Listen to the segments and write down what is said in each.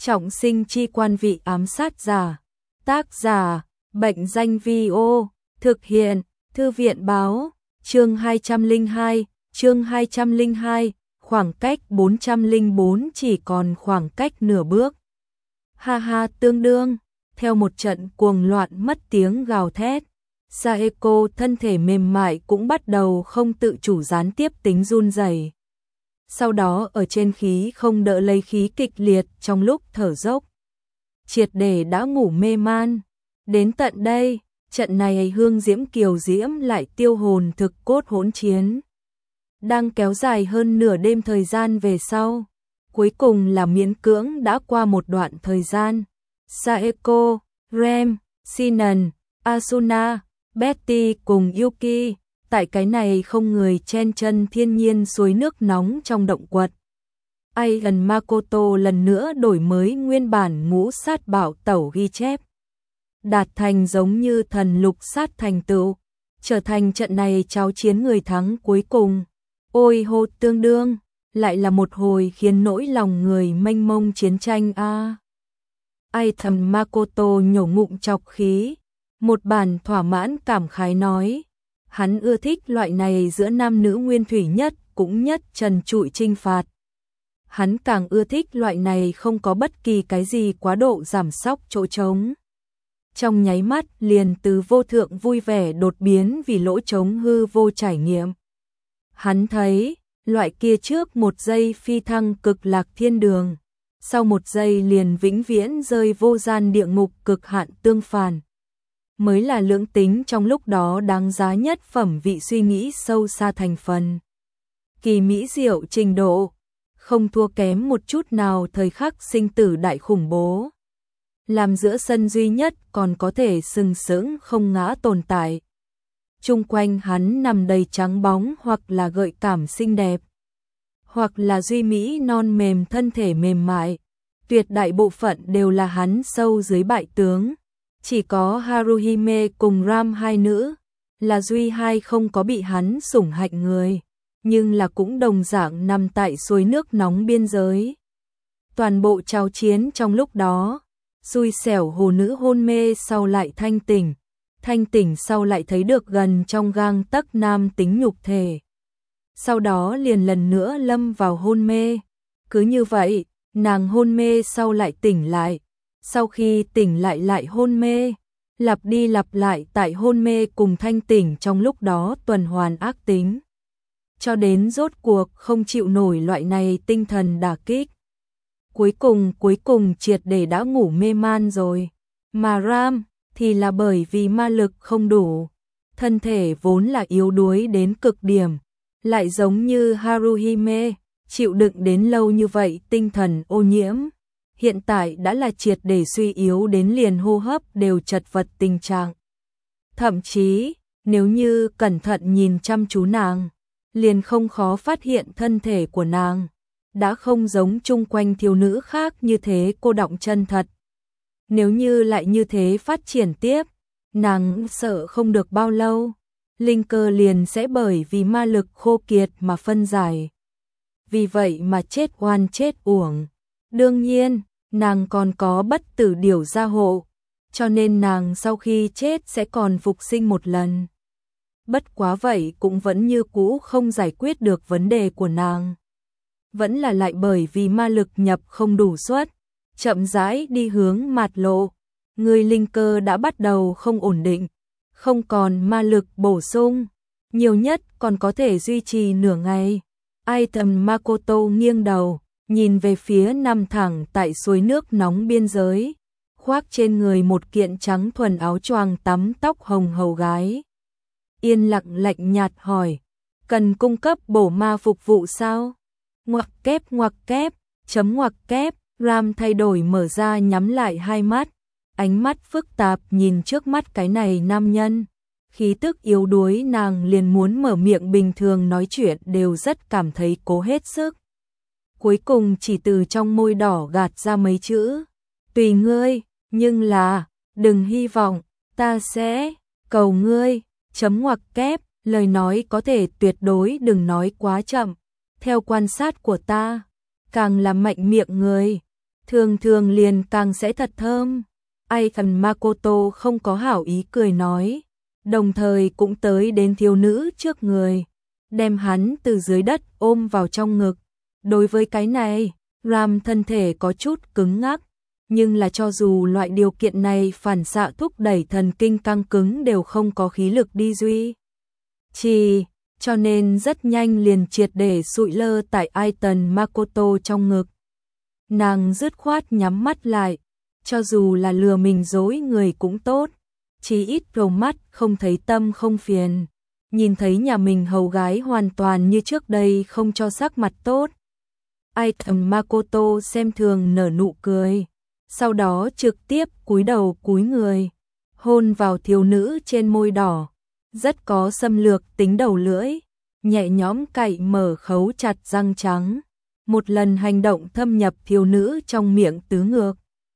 Trọng sinh chi quan vị ám sát giả. Tác giả, Bệnh danh Vi-ô. Thực hiện, Thư viện báo. Chương 202, khoảng cách 404 chỉ còn khoảng cách nửa bước. Ha ha, tương đương, theo một trận cuồng loạn mất tiếng gào thét, Saeko thân thể mềm mại cũng bắt đầu không tự chủ gián tiếp tính run rẩy. Sau đó ở trên khí không đỡ lấy khí kịch liệt trong lúc thở dốc. Triệt để đã ngủ mê man. Đến tận đây, trận này hương diễm kiều diễm lại tiêu hồn thực cốt hỗn chiến. Đang kéo dài hơn nửa đêm thời gian về sau. Cuối cùng là miễn cưỡng đã qua một đoạn thời gian. Saeko, Rem, Sinan, Asuna, Betty cùng Yuki, tại cái này không người chen chân thiên nhiên suối nước nóng trong động quật. Aidan Makoto lần nữa đổi mới nguyên bản ngũ sát bảo tẩu ghi chép. Đạt thành giống như thần lục sát thành tựu, trở thành trận này cháo chiến người thắng cuối cùng. Ôi hô, tương đương, lại là một hồi khiến nỗi lòng người mênh mông chiến tranh a. Aidan Makoto nhổ ngụm chọc khí, một bản thỏa mãn cảm khái nói, hắn ưa thích loại này giữa nam nữ nguyên thủy nhất cũng nhất trần trụi chinh phạt. Hắn càng ưa thích loại này không có bất kỳ cái gì quá độ giảm sóc chỗ trống. Trong nháy mắt liền từ vô thượng vui vẻ đột biến vì lỗ trống hư vô trải nghiệm. Hắn thấy, loại kia trước một giây phi thăng cực lạc thiên đường, sau một giây liền vĩnh viễn rơi vô gian địa ngục cực hạn tương phản. Mới là lưỡng tính trong lúc đó đáng giá nhất phẩm vị suy nghĩ sâu xa thành phần. Kỳ mỹ diệu trình độ, không thua kém một chút nào thời khắc sinh tử đại khủng bố. Làm giữa sân duy nhất còn có thể sừng sững không ngã tồn tại. Chung quanh hắn nằm đầy trắng bóng hoặc là gợi cảm xinh đẹp, hoặc là duy mỹ non mềm thân thể mềm mại. Tuyệt đại bộ phận đều là hắn sâu dưới bại tướng. Chỉ có Haruhime cùng Ram hai nữ, là duy hai không có bị hắn sủng hạnh người, nhưng là cũng đồng dạng nằm tại suối nước nóng biên giới. Toàn bộ cháo chiến trong lúc đó, xui xẻo hồ nữ hôn mê sau lại thanh tỉnh sau lại thấy được gần trong gang tấc nam tính nhục thể. Sau đó liền lần nữa lâm vào hôn mê. Cứ như vậy, nàng hôn mê sau lại tỉnh lại. Sau khi tỉnh lại lại hôn mê, lặp đi lặp lại tại hôn mê cùng thanh tỉnh trong lúc đó tuần hoàn ác tính. Cho đến rốt cuộc không chịu nổi loại này tinh thần đả kích. Cuối cùng triệt để đã ngủ mê man rồi. Mà Ram thì là bởi vì ma lực không đủ, thân thể vốn là yếu đuối đến cực điểm, lại giống như Haruhime, chịu đựng đến lâu như vậy tinh thần ô nhiễm. Hiện tại đã là triệt để suy yếu đến liền hô hấp đều chật vật tình trạng. Thậm chí, nếu như cẩn thận nhìn chăm chú nàng, liền không khó phát hiện thân thể của nàng đã không giống chung quanh thiếu nữ khác như thế cô đọng chân thật. Nếu như lại như thế phát triển tiếp, nàng sợ không được bao lâu, linh cơ liền sẽ bởi vì ma lực khô kiệt mà phân giải. Vì vậy mà chết oan chết uổng. Đương nhiên, nàng còn có bất tử điểu gia hộ, cho nên nàng sau khi chết sẽ còn phục sinh một lần. Bất quá vậy cũng vẫn như cũ không giải quyết được vấn đề của nàng. Vẫn là lại bởi vì ma lực nhập không đủ suất, chậm rãi đi hướng mạt lộ. Người linh cơ đã bắt đầu không ổn định, không còn ma lực bổ sung, nhiều nhất còn có thể duy trì nửa ngày. Aidan Makoto nghiêng đầu, nhìn về phía nằm thẳng tại suối nước nóng biên giới, khoác trên người một kiện trắng thuần áo choàng tắm tóc hồng hầu gái. Yên lặng lạnh nhạt hỏi, cần cung cấp bổ ma phục vụ sao? Ngoặc kép, chấm ngoặc kép, Ram thay đổi mở ra nhắm lại hai mắt, ánh mắt phức tạp nhìn trước mắt cái này nam nhân. Khí tức yếu đuối nàng liền muốn mở miệng bình thường nói chuyện đều rất cảm thấy cố hết sức. Cuối cùng chỉ từ trong môi đỏ gạt ra mấy chữ, tùy ngươi, nhưng là, đừng hy vọng, ta sẽ, cầu ngươi, chấm ngoặc kép, lời nói có thể tuyệt đối đừng nói quá chậm. Theo quan sát của ta, càng là mạnh miệng người, thường thường liền càng sẽ thật thơm. Ai thần Makoto không có hảo ý cười nói, đồng thời cũng tới đến thiếu nữ trước người, đem hắn từ dưới đất ôm vào trong ngực. Đối với cái này, Ram thân thể có chút cứng ngắc, nhưng là cho dù loại điều kiện này phản xạ thúc đẩy thần kinh căng cứng đều không có khí lực đi duy trì, cho nên rất nhanh liền triệt để sụi lơ tại Aiton Makoto trong ngực. Nàng dứt khoát nhắm mắt lại, cho dù là lừa mình dối người cũng tốt, chí ít rầu mắt không thấy tâm không phiền. Nhìn thấy nhà mình hầu gái hoàn toàn như trước đây không cho sắc mặt tốt. Aiton Makoto xem thường nở nụ cười, sau đó trực tiếp cúi đầu cúi người, hôn vào thiếu nữ trên môi đỏ, rất có xâm lược tính đầu lưỡi, nhẹ nhõm cạy mở khấu chặt răng trắng, một lần hành động thâm nhập thiếu nữ trong miệng tứ ngược.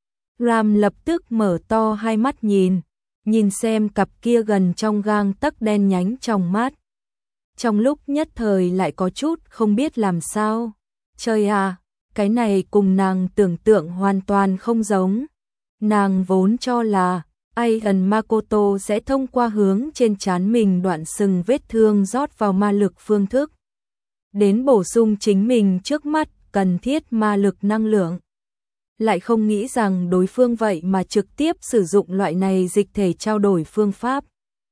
Ram lập tức mở to hai mắt nhìn xem cặp kia gần trong gang tấc đen nhánh trong mắt. Trong lúc nhất thời lại có chút không biết làm sao. Trời à, cái này cùng nàng tưởng tượng hoàn toàn không giống. Nàng vốn cho là Aiton Makoto sẽ thông qua hướng trên trán mình đoạn sừng vết thương rót vào ma lực phương thức, đến bổ sung chính mình trước mắt cần thiết ma lực năng lượng. Lại không nghĩ rằng đối phương vậy mà trực tiếp sử dụng loại này dịch thể trao đổi phương pháp,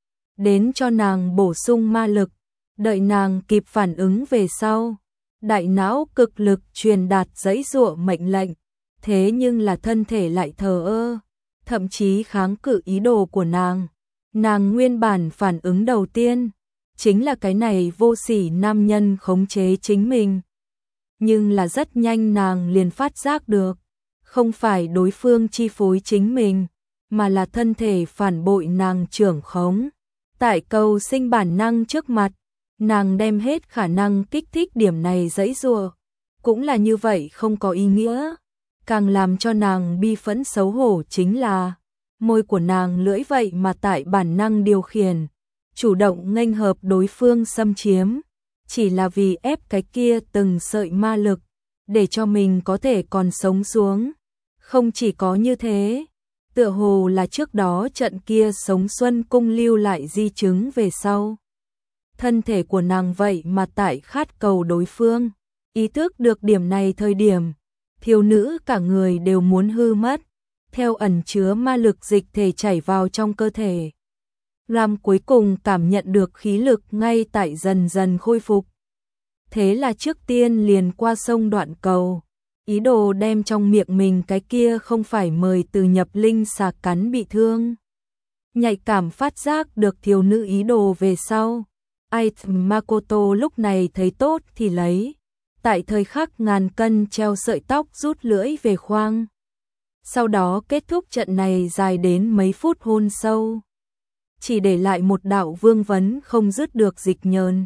đến cho nàng bổ sung ma lực. Đợi nàng kịp phản ứng về sau, đại não cực lực truyền đạt giãy giụa mệnh lệnh, thế nhưng là thân thể lại thờ ơ, thậm chí kháng cự ý đồ của nàng. Nàng nguyên bản phản ứng đầu tiên chính là cái này vô sỉ nam nhân khống chế chính mình. Nhưng là rất nhanh nàng liền phát giác được, không phải đối phương chi phối chính mình, mà là thân thể phản bội nàng trưởng khống. Tại cầu sinh bản năng trước mặt, nàng đem hết khả năng kích thích điểm này giãy giụa, cũng là như vậy không có ý nghĩa. Càng làm cho nàng bi phẫn xấu hổ chính là môi của nàng lưỡi vậy mà tại bản năng điều khiển, chủ động nghênh hợp đối phương xâm chiếm, chỉ là vì ép cái kia từng sợi ma lực, để cho mình có thể còn sống xuống. Không chỉ có như thế, tựa hồ là trước đó trận kia sống xuân cung lưu lại di chứng về sau. Thân thể của nàng vậy mà tại khát cầu đối phương, ý thức được điểm này thời điểm, thiếu nữ cả người đều muốn hư mất, theo ẩn chứa ma lực dịch thể chảy vào trong cơ thể. Ram cuối cùng cảm nhận được khí lực ngay tại dần dần khôi phục. Thế là trước tiên liền qua sông đoạn cầu, ý đồ đem trong miệng mình cái kia không phải mời từ nhập linh xà cắn bị thương. Nhạy cảm phát giác được thiếu nữ ý đồ về sau, Aiton Makoto lúc này thấy tốt thì lấy, tại thời khắc ngàn cân treo sợi tóc rút lưỡi về khoang. Sau đó kết thúc trận này dài đến mấy phút hôn sâu, chỉ để lại một đạo vương vấn không dứt được dịch nhờn.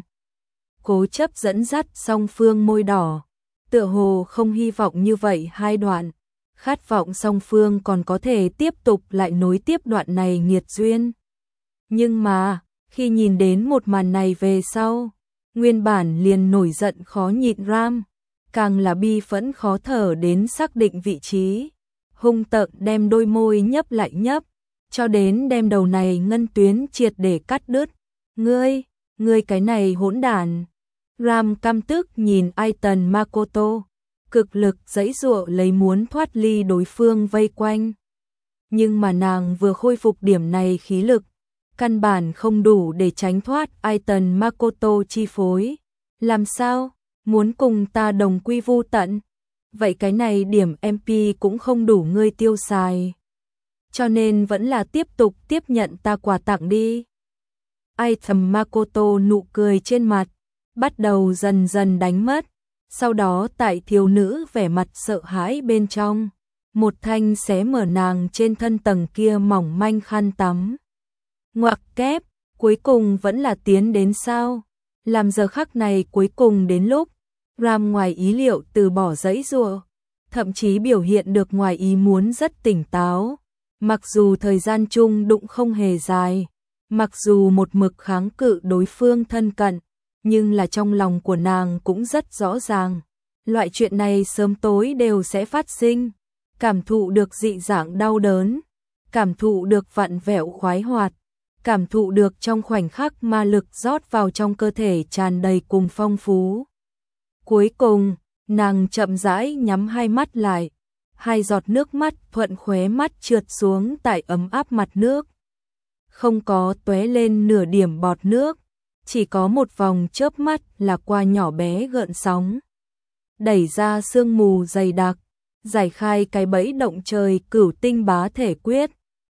Cố chấp dẫn dắt song phương môi đỏ, tựa hồ không hy vọng như vậy hai đoạn, khát vọng song phương còn có thể tiếp tục lại nối tiếp đoạn này nghiệt duyên. Nhưng mà, khi nhìn đến một màn này về sau, nguyên bản liền nổi giận khó nhịn Ram, càng là bi phẫn khó thở đến xác định vị trí, hung tợn đem đôi môi nhấp lại nhấp, cho đến đem đầu này ngân tuyến triệt để cắt đứt. Ngươi cái này hỗn đản. Ram căm tức nhìn Aiton Makoto, cực lực giãy giụa lấy muốn thoát ly đối phương vây quanh. Nhưng mà nàng vừa khôi phục điểm này khí lực, căn bản không đủ để tránh thoát Aiton Makoto chi phối. Làm sao? Muốn cùng ta đồng quy vu tận? Vậy cái này điểm MP cũng không đủ ngươi tiêu xài. Cho nên vẫn là tiếp tục tiếp nhận ta quà tặng đi. Aiton Makoto nụ cười trên mặt bắt đầu dần dần đánh mất. Sau đó tại thiếu nữ vẻ mặt sợ hãi bên trong, một thanh xé mở nàng trên thân tầng kia mỏng manh khăn tắm. Ngoặc kép, cuối cùng vẫn là tiến đến sao? Làm giờ khắc này cuối cùng đến lúc Ram ngoài ý liệu từ bỏ giãy giụa, thậm chí biểu hiện được ngoài ý muốn rất tỉnh táo. Mặc dù thời gian chung đụng không hề dài, mặc dù một mực kháng cự đối phương thân cận, nhưng là trong lòng của nàng cũng rất rõ ràng, loại chuyện này sớm tối đều sẽ phát sinh. cảm thụ được dị dạng đau đớn, cảm thụ được vặn vẹo khoái hoạt, cảm thụ được trong khoảnh khắc ma lực rót vào trong cơ thể tràn đầy cùng phong phú. Cuối cùng, nàng chậm rãi nhắm hai mắt lại, hai giọt nước mắt thuận khóe mắt trượt xuống tại ấm áp mặt nước. Không có tóe lên nửa điểm bọt nước, chỉ có một vòng chớp mắt là qua nhỏ bé gợn sóng. Đẩy ra sương mù dày đặc, giải khai cái bẫy động trời cửu tinh bá thể quyết.